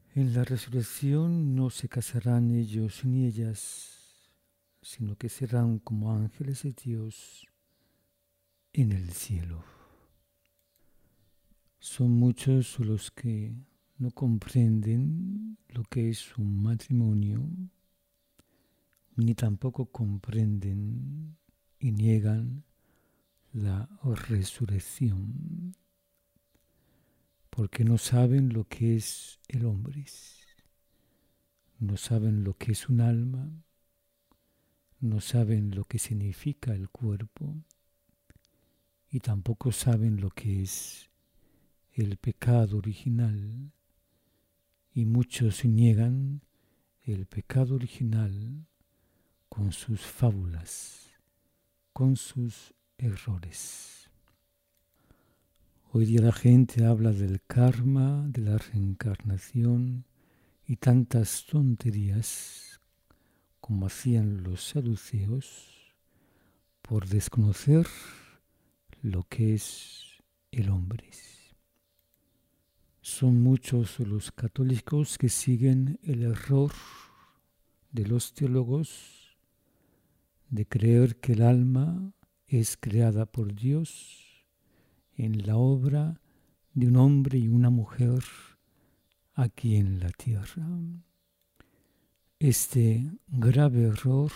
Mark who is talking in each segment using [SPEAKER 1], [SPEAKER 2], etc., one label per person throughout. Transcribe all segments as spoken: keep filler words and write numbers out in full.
[SPEAKER 1] En la resurrección no se casarán ellos ni ellas, sino que serán como ángeles de Dios en el cielo. Son muchos los que no comprenden lo que es un matrimonio, ni tampoco comprenden y niegan la resurrección, porque no saben lo que es el hombre, no saben lo que es un alma, no saben lo que significa el cuerpo y tampoco saben lo que es el pecado original, y muchos niegan el pecado original con sus fábulas, con sus errores. Hoy día la gente habla del karma, de la reencarnación y tantas tonterías como hacían los saduceos por desconocer lo que es el hombre. Son muchos los católicos que siguen el error de los teólogos de creer que el alma es creada por Dios en la obra de un hombre y una mujer aquí en la tierra. Este grave error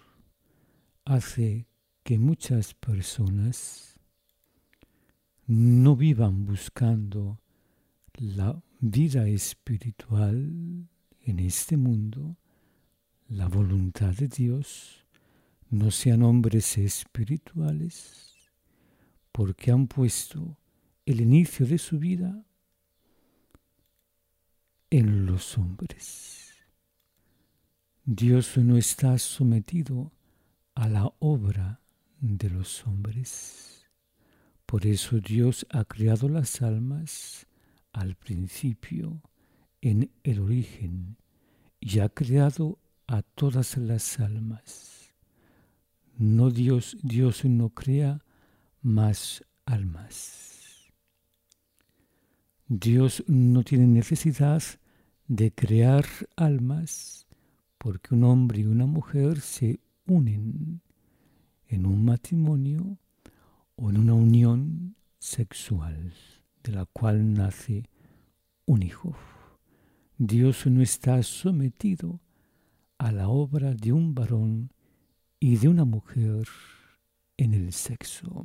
[SPEAKER 1] hace que muchas personas no vivan buscando la vida espiritual en este mundo, la voluntad de Dios, no sean hombres espirituales, porque han puesto el inicio de su vida en los hombres. Dios no está sometido a la obra de los hombres. Por eso Dios ha creado las almas al principio, en el origen, y ha creado a todas las almas. No Dios, Dios no crea más almas. Dios no tiene necesidad de crear almas porque un hombre y una mujer se unen en un matrimonio o en una unión sexual de la cual nace un hijo. Dios no está sometido a la obra de un varón y de una mujer en el sexo.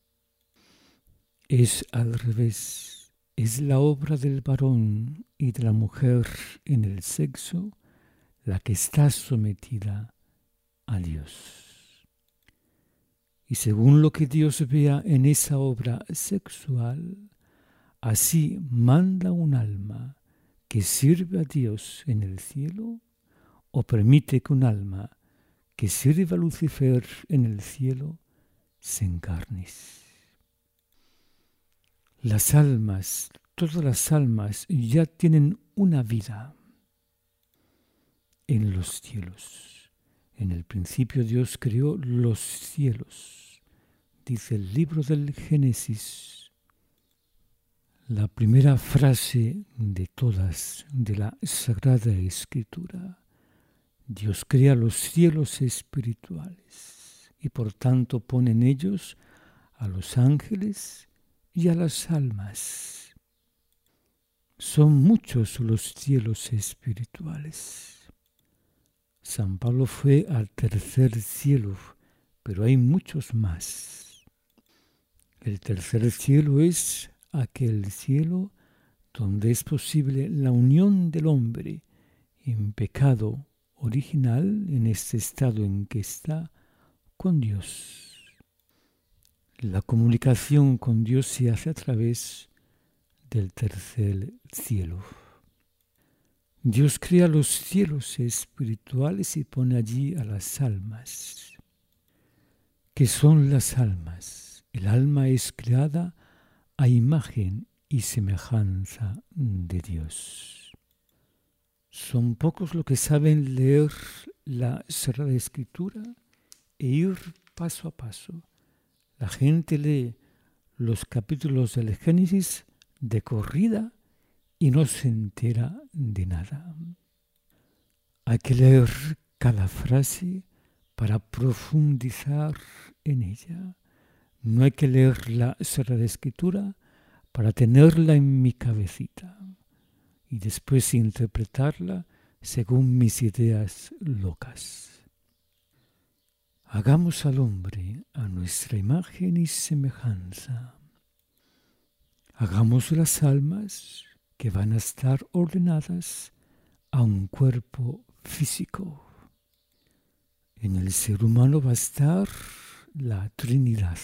[SPEAKER 1] Es al revés, es la obra del varón y de la mujer en el sexo la que está sometida a Dios. Y según lo que Dios vea en esa obra sexual, así manda un alma que sirve a Dios en el cielo o permite que un alma que sirve a Lucifer en el cielo se encarne. Las almas, todas las almas ya tienen una vida en los cielos. En el principio Dios creó los cielos, dice el libro del Génesis. La primera frase de todas de la Sagrada Escritura. Dios crea los cielos espirituales y por tanto pone en ellos a los ángeles y a las almas. Son muchos los cielos espirituales. San Pablo fue al tercer cielo, pero hay muchos más. El tercer cielo es aquel cielo donde es posible la unión del hombre en pecado original, en este estado en que está, con Dios. La comunicación con Dios se hace a través del tercer cielo. Dios crea los cielos espirituales y pone allí a las almas. ¿Qué son las almas? El alma es creada a imagen y semejanza de Dios. Son pocos los que saben leer la Sagrada Escritura e ir paso a paso. La gente lee los capítulos del Génesis de corrida y no se entera de nada. Hay que leer cada frase para profundizar en ella. No hay que leer la Sagrada Escritura para tenerla en mi cabecita y después interpretarla según mis ideas locas. Hagamos al hombre a nuestra imagen y semejanza. Hagamos las almas que van a estar ordenadas a un cuerpo físico. En el ser humano va a estar la Trinidad.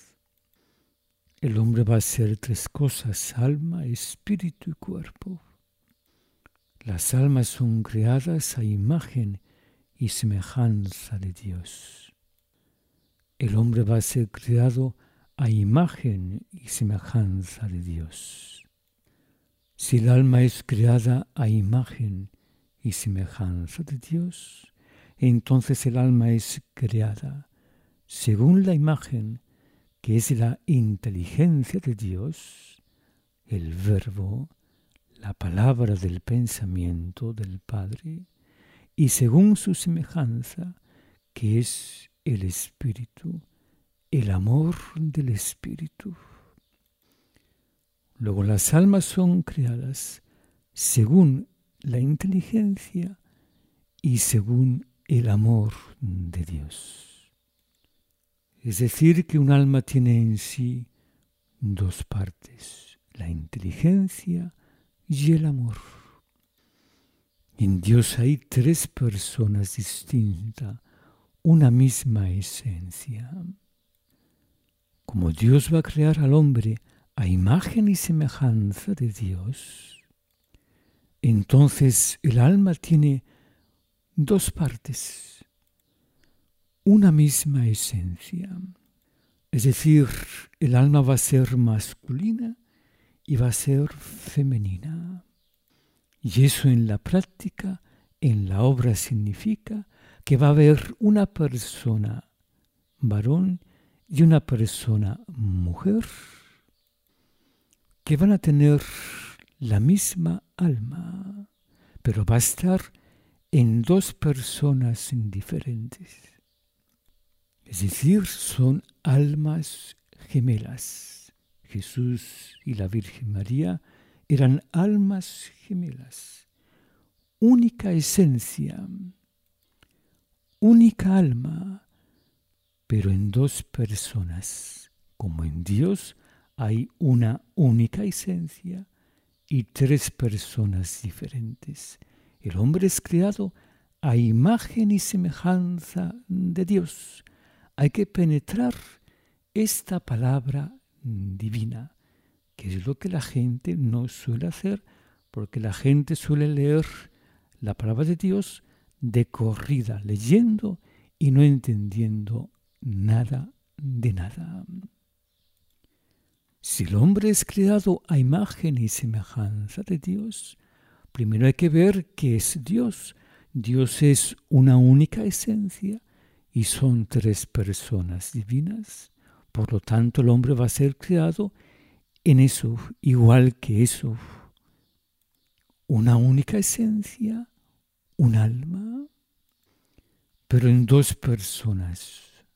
[SPEAKER 1] El hombre va a ser tres cosas: alma, espíritu y cuerpo. Las almas son creadas a imagen y semejanza de Dios. El hombre va a ser creado a imagen y semejanza de Dios. Si el alma es creada a imagen y semejanza de Dios, entonces el alma es creada según la imagen que es la inteligencia de Dios, el verbo, la palabra del pensamiento del Padre, y según su semejanza, que es el Espíritu, el amor del Espíritu. Luego las almas son creadas según la inteligencia y según el amor de Dios. Es decir, que un alma tiene en sí dos partes, la inteligencia y el amor. En Dios hay tres personas distintas, una misma esencia. Como Dios va a crear al hombre a imagen y semejanza de Dios, entonces el alma tiene dos partes, una misma esencia. Es decir, el alma va a ser masculina y va a ser femenina. Y eso en la práctica, en la obra, significa que va a haber una persona varón y una persona mujer que van a tener la misma alma, pero va a estar en dos personas diferentes. Es decir, son almas gemelas. Jesús y la Virgen María eran almas gemelas, única esencia, única alma, pero en dos personas. Como en Dios hay una única esencia y tres personas diferentes. El hombre es creado a imagen y semejanza de Dios. Hay que penetrar esta palabra divina, que es lo que la gente no suele hacer, porque la gente suele leer la palabra de Dios de corrida, leyendo y no entendiendo nada de nada. Si el hombre es creado a imagen y semejanza de Dios, primero hay que ver qué es Dios. Dios es una única esencia y son tres personas divinas. Por lo tanto, el hombre va a ser creado en eso, igual que eso. Una única esencia, un alma, pero en dos personas.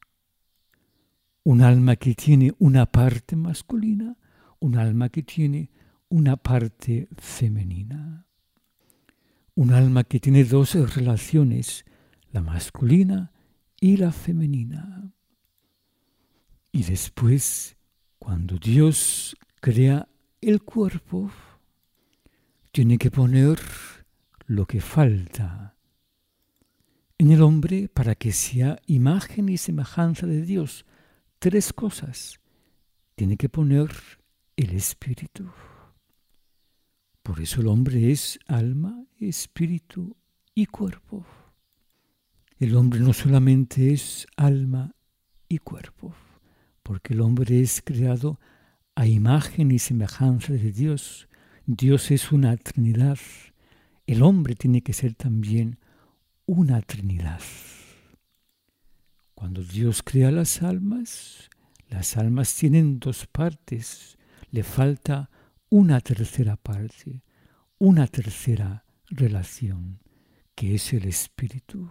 [SPEAKER 1] Un alma que tiene una parte masculina, un alma que tiene una parte femenina. Un alma que tiene dos relaciones, la masculina y la femenina. Y después, cuando Dios crea el cuerpo, tiene que poner lo que falta en el hombre para que sea imagen y semejanza de Dios. Tres cosas. Tiene que poner el espíritu. Por eso el hombre es alma, espíritu y cuerpo. El hombre no solamente es alma y cuerpo, porque el hombre es creado a imagen y semejanza de Dios. Dios es una Trinidad. El hombre tiene que ser también una Trinidad. Cuando Dios crea las almas, las almas tienen dos partes. Le falta una tercera parte. una tercera relación, que es el espíritu.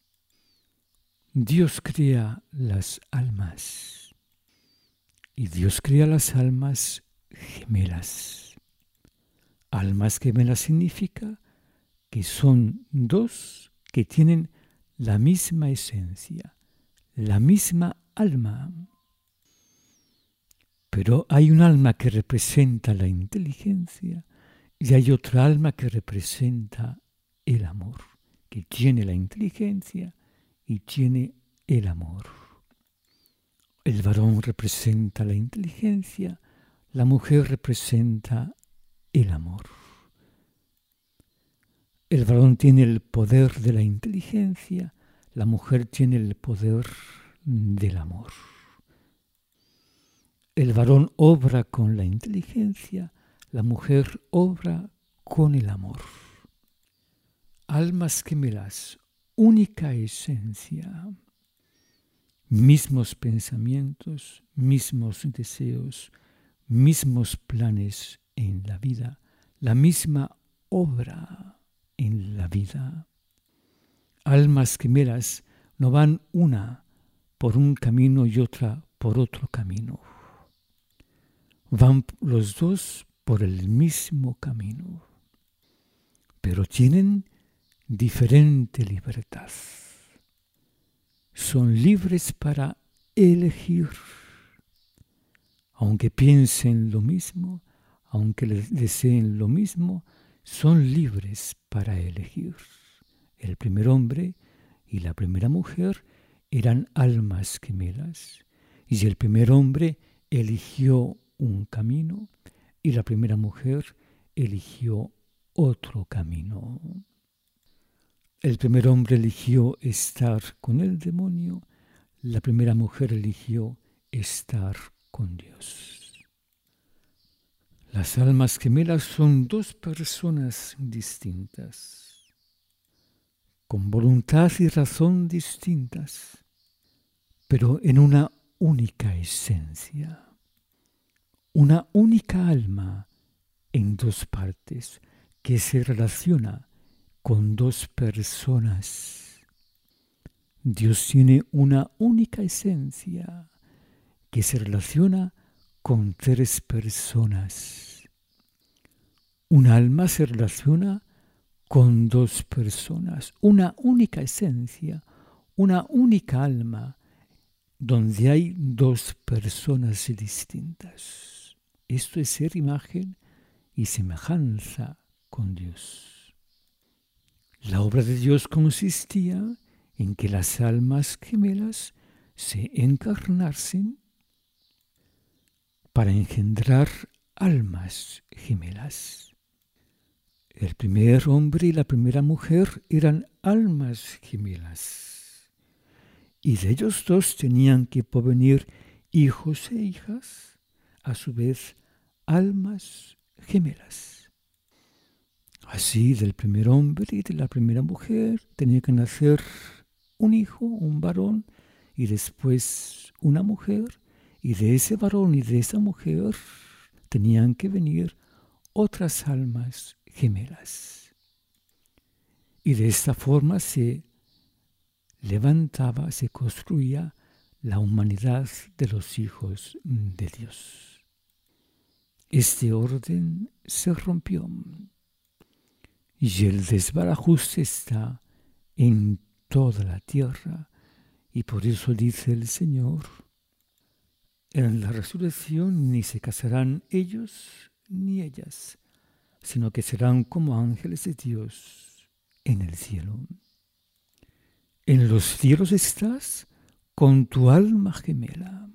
[SPEAKER 1] Dios crea las almas y Dios crea las almas gemelas. Almas gemelas significa que son dos que tienen la misma esencia, la misma alma. Pero hay un alma que representa la inteligencia y hay otra alma que representa el amor, que tiene la inteligencia y tiene el amor. El varón representa la inteligencia, la mujer representa el amor. El varón tiene el poder de la inteligencia, la mujer tiene el poder del amor. El varón obra con la inteligencia, la mujer obra con el amor. Almas gemelas, única esencia, mismos pensamientos, mismos deseos, mismos planes en la vida, la misma obra en la vida. Almas gemelas no van una por un camino y otra por otro camino. Van los dos por el mismo camino, pero tienen diferente libertad. Son libres para elegir, aunque piensen lo mismo, aunque deseen lo mismo, son libres para elegir. El primer hombre y la primera mujer eran almas gemelas, y el primer hombre eligió un camino y la primera mujer eligió otro camino. El primer hombre eligió estar con el demonio, la primera mujer eligió estar con Dios. Las almas gemelas son dos personas distintas, con voluntad y razón distintas, pero en una única esencia. Una única alma en dos partes que se relaciona con dos personas. Dios tiene una única esencia que se relaciona con tres personas. Un alma se relaciona con dos personas. Una única esencia, una única alma, donde hay dos personas distintas. Esto es ser imagen y semejanza con Dios. La obra de Dios consistía en que las almas gemelas se encarnasen para engendrar almas gemelas. El primer hombre y la primera mujer eran almas gemelas, y de ellos dos tenían que provenir hijos e hijas, a su vez almas gemelas. Así, del primer hombre y de la primera mujer tenía que nacer un hijo, un varón, y después una mujer, y de ese varón y de esa mujer tenían que venir otras almas gemelas. Y de esta forma se levantaba, se construía la humanidad de los hijos de Dios. Este orden se rompió y el desbarajuste está en toda la tierra, y por eso dice el Señor: en la resurrección ni se casarán ellos ni ellas, sino que serán como ángeles de Dios en el cielo. En los cielos estás con tu alma gemela.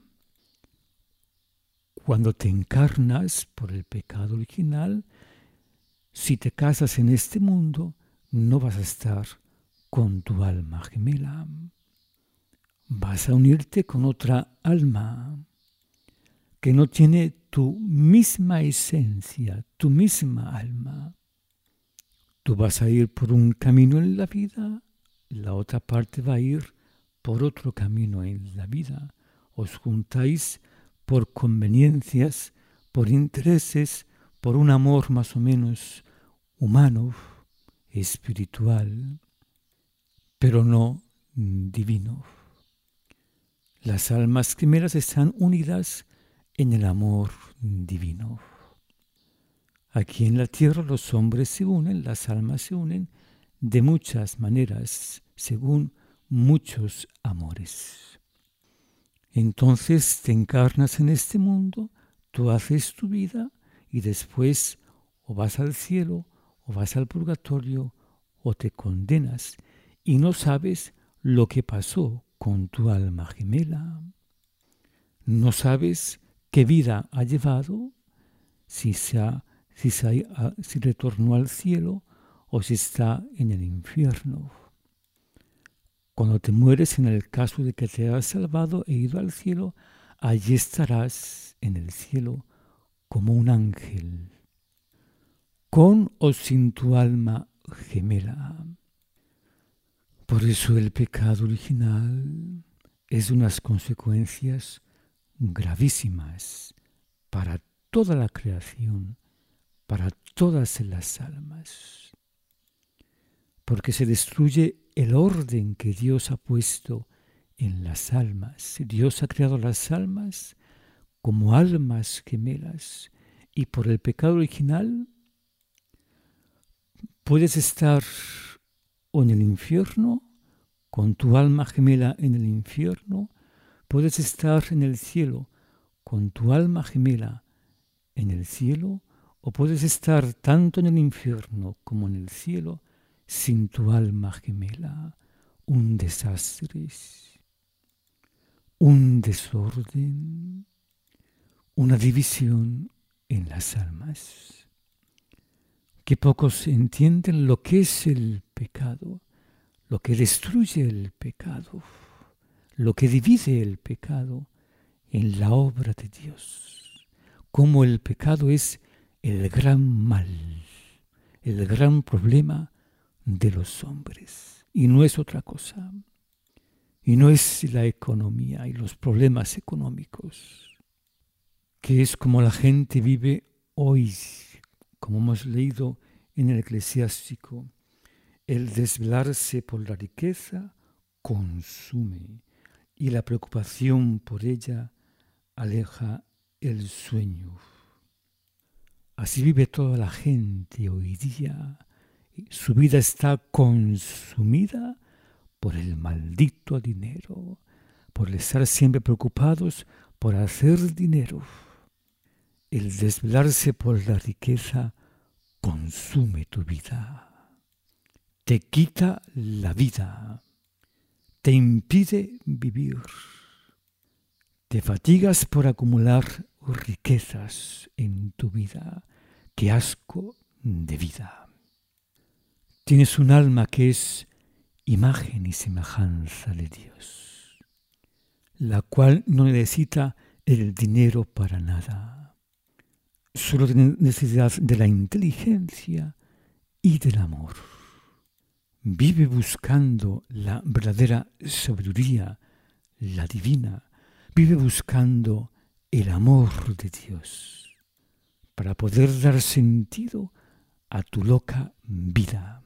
[SPEAKER 1] Cuando te encarnas por el pecado original, si te casas en este mundo, no vas a estar con tu alma gemela. Vas a unirte con otra alma que no tiene tu misma esencia, tu misma alma. Tú vas a ir por un camino en la vida, la otra parte va a ir por otro camino en la vida. Os juntáis por conveniencias, por intereses, por un amor más o menos humano, espiritual, pero no divino. Las almas gemelas están unidas en el amor divino. Aquí en la tierra los hombres se unen, las almas se unen de muchas maneras, según muchos amores. Entonces te encarnas en este mundo, tú haces tu vida y después o vas al cielo o vas al purgatorio o te condenas y no sabes lo que pasó con tu alma gemela. No sabes qué vida ha llevado, si, se ha, si, se ha, si retornó al cielo o si está en el infierno. Cuando te mueres, en el caso de que te hayas salvado e ido al cielo, allí estarás en el cielo como un ángel, con o sin tu alma gemela. Por eso el pecado original es unas consecuencias gravísimas para toda la creación, para todas las almas, porque se destruye el orden que Dios ha puesto en las almas. Dios ha creado las almas como almas gemelas y por el pecado original puedes estar o en el infierno, con tu alma gemela en el infierno, puedes estar en el cielo con tu alma gemela en el cielo, o puedes estar tanto en el infierno como en el cielo sin tu alma gemela. Un desastre, un desorden, una división en las almas. Que pocos entienden lo que es el pecado, lo que destruye el pecado, lo que divide el pecado en la obra de Dios. Cómo el pecado es el gran mal, el gran problema de los hombres. Y no es otra cosa. Y no es la economía y los problemas económicos, que es como la gente vive hoy, como hemos leído en el Eclesiástico. El desvelarse por la riqueza consume y la preocupación por ella aleja el sueño. Así vive toda la gente hoy día. Su vida está consumida por el maldito dinero, por estar siempre preocupados por hacer dinero. El desvelarse por la riqueza consume tu vida. Te quita la vida, te impide vivir, te fatigas por acumular riquezas en tu vida. ¡Qué asco de vida! Tienes un alma que es imagen y semejanza de Dios, la cual no necesita el dinero para nada, solo tiene necesidad de la inteligencia y del amor. Vive buscando la verdadera sabiduría, la divina. Vive buscando el amor de Dios para poder dar sentido a tu loca vida.